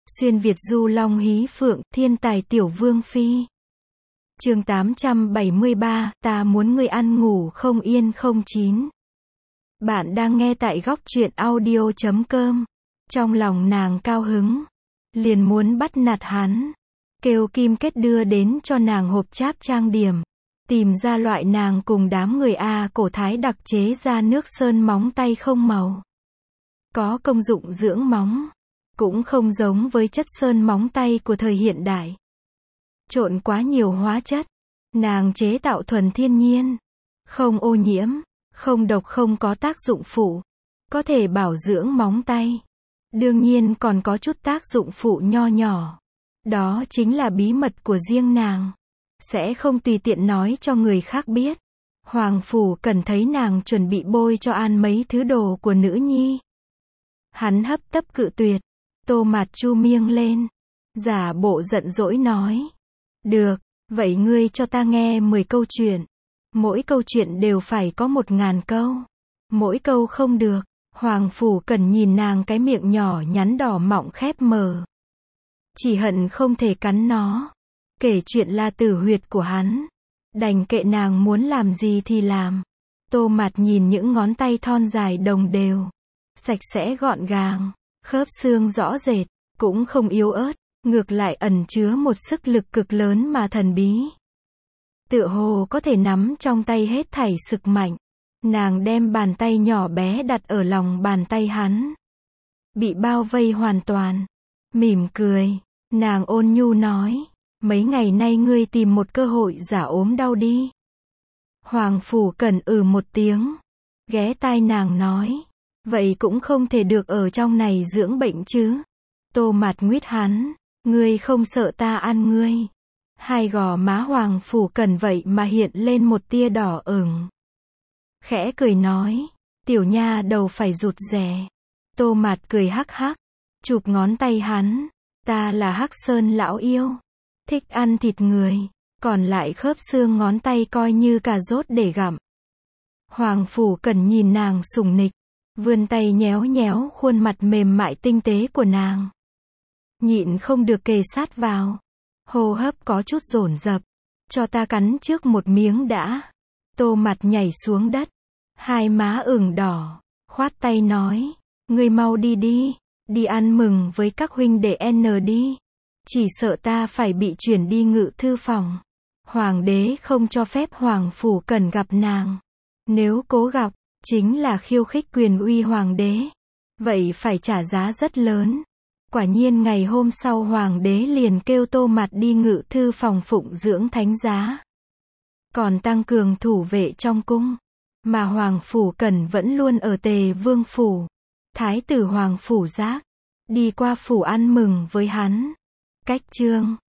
Xuyên Việt du long hí phượng, thiên tài tiểu vương phi. Chương 873, ta muốn ngươi ăn ngủ không yên 09. Bạn đang nghe tại góc truyện audio.com. Trong lòng nàng cao hứng, liền muốn bắt nạt hắn, kêu Kim Kết đưa đến cho nàng hộp cháp trang điểm, tìm ra loại nàng cùng đám người cổ Thái đặc chế ra nước sơn móng tay không màu, có công dụng dưỡng móng, cũng không giống với chất sơn móng tay của thời hiện đại, trộn quá nhiều hóa chất. Nàng chế tạo thuần thiên nhiên, không ô nhiễm, không độc, không có tác dụng phụ, có thể bảo dưỡng móng tay. Đương nhiên còn có chút tác dụng phụ nho nhỏ. Đó chính là bí mật của riêng nàng, sẽ không tùy tiện nói cho người khác biết. Hoàng Phủ Cần thấy nàng chuẩn bị bôi cho An mấy thứ đồ của nữ nhi, hắn hấp tấp cự tuyệt. Tô Mạt chu miệng lên, giả bộ giận dỗi nói: được, vậy ngươi cho ta nghe 10 câu chuyện. Mỗi câu chuyện đều phải có 1000 câu. Mỗi câu không được. Hoàng Phủ Cần nhìn nàng cái miệng nhỏ nhắn đỏ mọng khép mờ, chỉ hận không thể cắn nó. Kể chuyện La Tử huyệt của hắn, đành kệ nàng muốn làm gì thì làm. Tô Mạt nhìn những ngón tay thon dài đồng đều, sạch sẽ gọn gàng, khớp xương rõ rệt, cũng không yếu ớt, ngược lại ẩn chứa một sức lực cực lớn mà thần bí. Tựa hồ có thể nắm trong tay hết thảy sức mạnh. Nàng đem bàn tay nhỏ bé đặt ở lòng bàn tay hắn, bị bao vây hoàn toàn. Mỉm cười, nàng ôn nhu nói: mấy ngày nay ngươi tìm một cơ hội giả ốm đau đi. Hoàng Phủ Cần một tiếng, ghé tai nàng nói: vậy cũng không thể được ở trong này dưỡng bệnh chứ. Tô Mạt nguyết hắn: ngươi không sợ ta ăn ngươi? Hai gò má Hoàng Phủ Cần vậy mà hiện lên một tia đỏ ửng, khẽ cười nói: tiểu nha đầu phải rụt rè. Tô Mạt cười hắc hắc, chụp ngón tay hắn: ta là Hắc Sơn lão yêu, thích ăn thịt người, còn lại khớp xương ngón tay coi như cà rốt để gặm. Hoàng Phủ Cần nhìn nàng sủng nịch, vươn tay nhéo nhéo khuôn mặt mềm mại tinh tế của nàng, nhịn không được kề sát vào, hô hấp có chút dồn dập. Cho ta cắn trước một miếng đã. Tô Mạt nhảy xuống đất, hai má ửng đỏ, khoát tay nói: ngươi mau đi đi, đi ăn mừng với các huynh đệ N đi. Chỉ sợ ta phải bị chuyển đi ngự thư phòng. Hoàng đế không cho phép Hoàng Phủ Cần gặp nàng. Nếu cố gặp, chính là khiêu khích quyền uy hoàng đế. Vậy phải trả giá rất lớn. Quả nhiên ngày hôm sau hoàng đế liền kêu Tô Mạt đi ngự thư phòng phụng dưỡng thánh giá, còn tăng cường thủ vệ trong cung. Mà Hoàng Phủ Cần vẫn luôn ở Tề Vương phủ. Thái tử Hoàng Phủ Giác đi qua phủ ăn mừng với hắn. Cách chương